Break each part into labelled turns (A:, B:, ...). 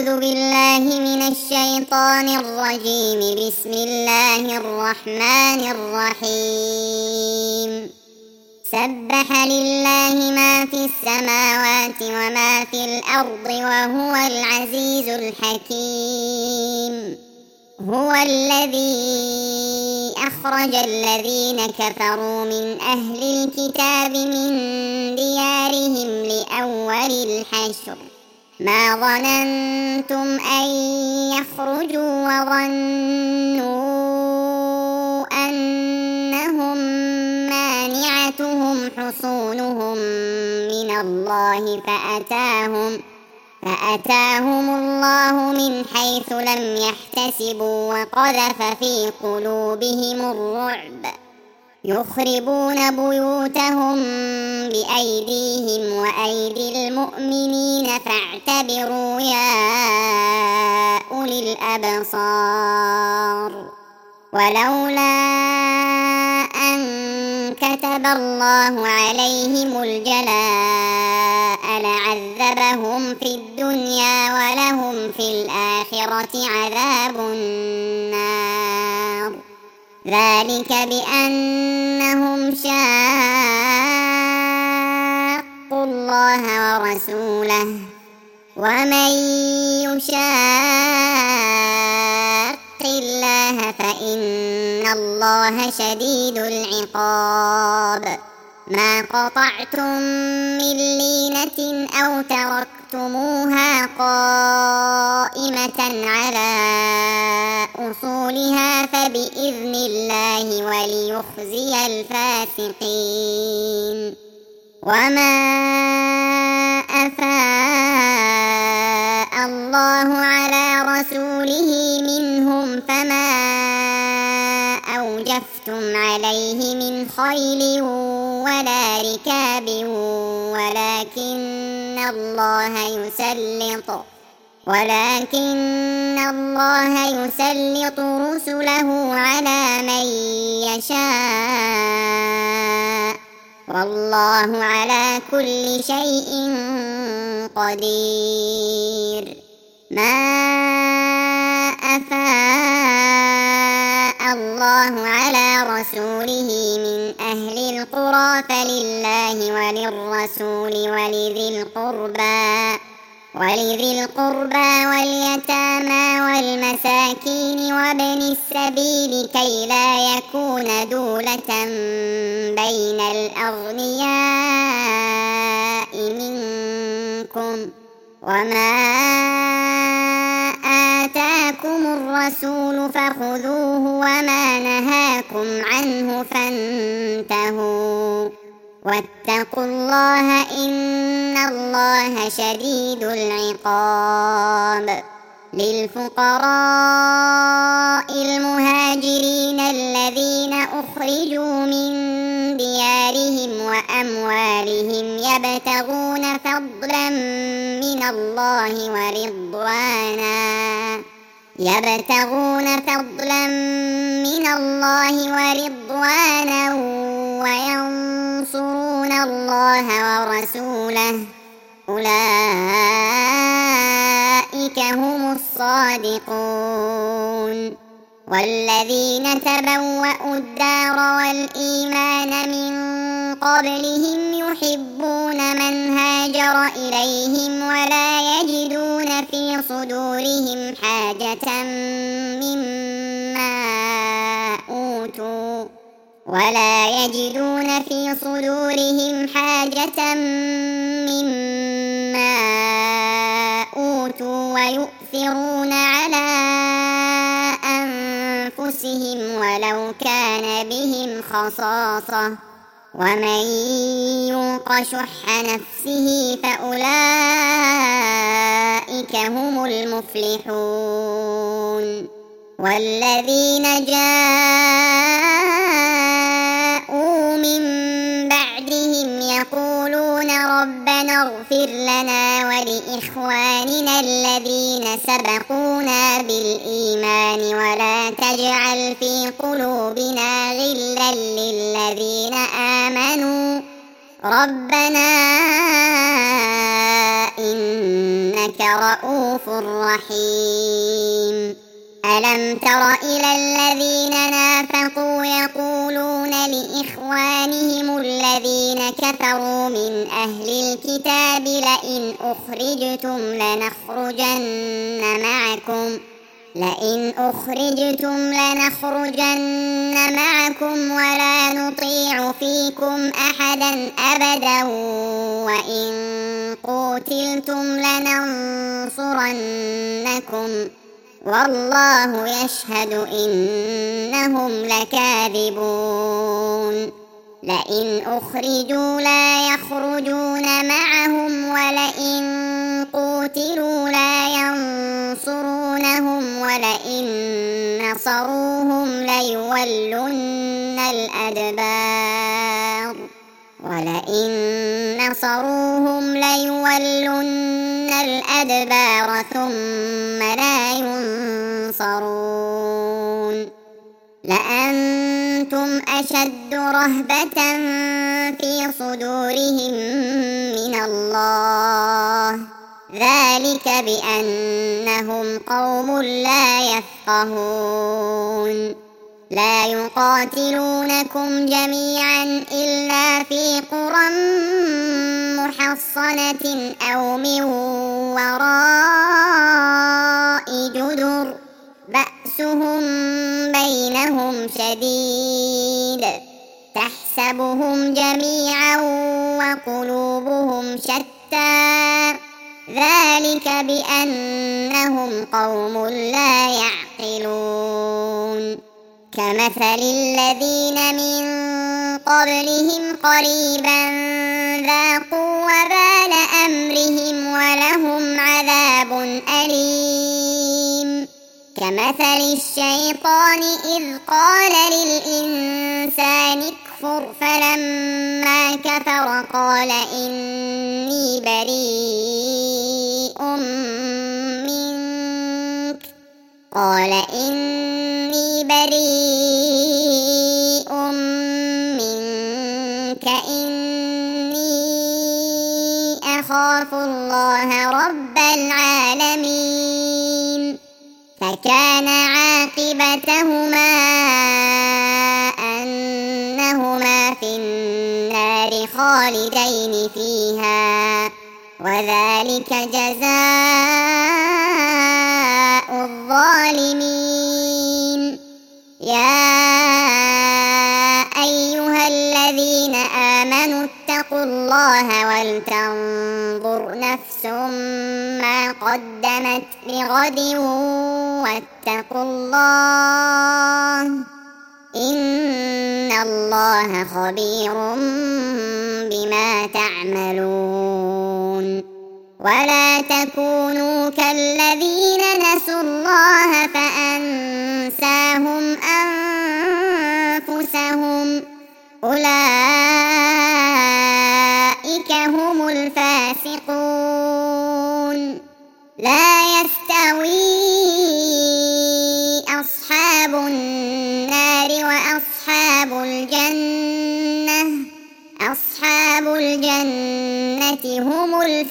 A: أعوذ بالله من الشيطان الرجيم. بسم الله الرحمن الرحيم. سبح لله ما في السماوات وما في الأرض وهو العزيز الحكيم. هو الذي أخرج الذين كفروا من أهل الكتاب من ديارهم لأول الحشر ما ظننتم أن يخرجوا وظنوا أنهم مانعتهم حصونهم من الله فأتاهم الله من حيث لم يحتسبوا وقذف في قلوبهم الرعب يخربون بيوتهم بأيديهم وأيدي المؤمنين فاعتبروا يا أولي الأبصار. ولولا أن كتب الله عليهم الجلاء لعذبهم في الدنيا ولهم في الآخرة عذاب النار. ذلك بأنهم شاقوا الله ورسوله ومن يشاق الله فإن الله شديد العقاب. ما قطعتم من لينة أو تركتموها قائمة على أصولها فبإذن الله وليخزي الفاسقين. وما أفاء الله على رسوله منهم فما أوجفتم عليه من خيل ولا ركاب ولكن الله يسلط رسله على من يشاء والله على كل شيء قدير. ما أفاء الله على رسوله من أهل القرى فلله وللرسول ولذي القربى واليتامى والمساكين وابن السبيل كي لا يكون دولة بين الأغنياء منكم. وما آتاكم الرسول فخذوه وما نهاكم عنه فانتهوا واتقوا الله إن الله شديد العقاب. للفقراء المهاجرين الذين أخرجوا من ديارهم وأموالهم يبتغون فضلا من الله ورضوانا وينصرون الله ورسوله أولئك هم الصادقون. والذين تبوأوا الدار والإيمان من قبلهم يحبون من هاجر إليهم ولا يجدون في صدورهم حاجة مما أوتوا ويؤثرون على أنفسهم ولو كان بهم خصاصة ومن يوق شح نفسه فأولئك هم المفلحون. والذين جاءوا من بعدهم يقولون ربنا اغفر لنا ولإخواننا الذين سبقونا بالإيمان ولا تجعل في قلوبنا غلا للذين آمنوا ربنا إنك رؤوف رحيم ألم تر إلى الذين نافقوا يقولون لإخوانهم الذين كفروا من أهل الكتاب لئن أخرجتم لنخرجن معكم ولا نطيع فيكم أحدا أبدا وإن قتلتم لننصرنكم والله يشهد إنهم لكاذبون لئن أخرجوا لا يخرجون معهم ولئن قتلوا لا ينصرونهم ولئن نصروهم ليولن الأدبار ثم لا ينصرون لأنتم أشد رهبة في صدورهم من الله ذلك بأنهم قوم لا يفقهون لا يقاتلونكم جميعا إلا في قرى محصنة أو من وراء جدر بأسهم بينهم شديد تحسبهم جميعا وقلوبهم شتى ذلك بأنهم قوم لا يعقلون كمثل الذين من قبلهم قريبا ذاقوا وبال أمرهم ولهم عذاب أليم كمثل الشيطان إذ قال للإنسان اكفر فلما كفر قال إني بريء منك إني أخاف الله رب العالمين فكان عاقبتهما أنهما في النار خالدين فيها وذلك جزاء الظالمين يا أيها الذين آمنوا اتقوا الله ولتنظر نفس ما قدمت لغد واتقوا الله إن الله خبير بما تعملون ولا تكونوا كالذين نسوا الله فأنساهم أنفسهم أولئك هم الفاسقون لا يستوي أصحاب النار وأصحاب الجنة هم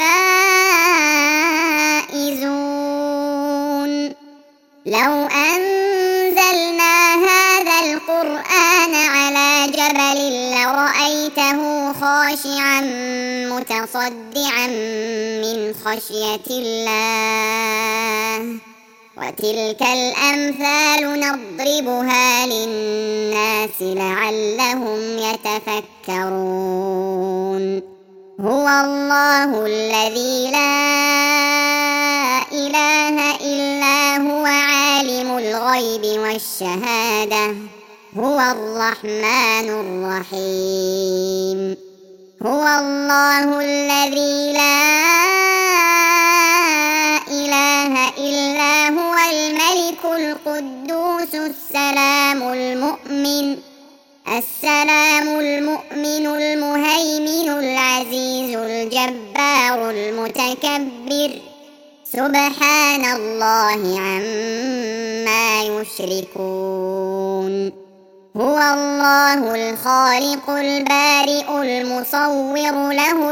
A: الفائزون لو أنزلنا هذا القرآن على جبل لرأيته خاشعا متصدعا من خشية الله وتلك الأمثال نضربها للناس لعلهم يتفكرون هو الله الذي لا إله إلا هو عالم الغيب والشهادة هو الرحمن الرحيم هو الله الذي لا إله إلا هو الملك القدوس السلام المؤمن المهيمن العزيز الجبار المتكبر سبحان الله عما يشركون هو الله الخالق البارئ المصور له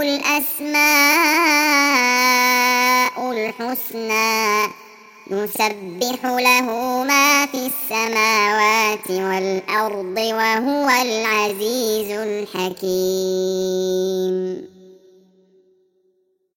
A: الأسماء الحسنى يسبح له ما في السماوات والأرض وهو العزيز الحكيم.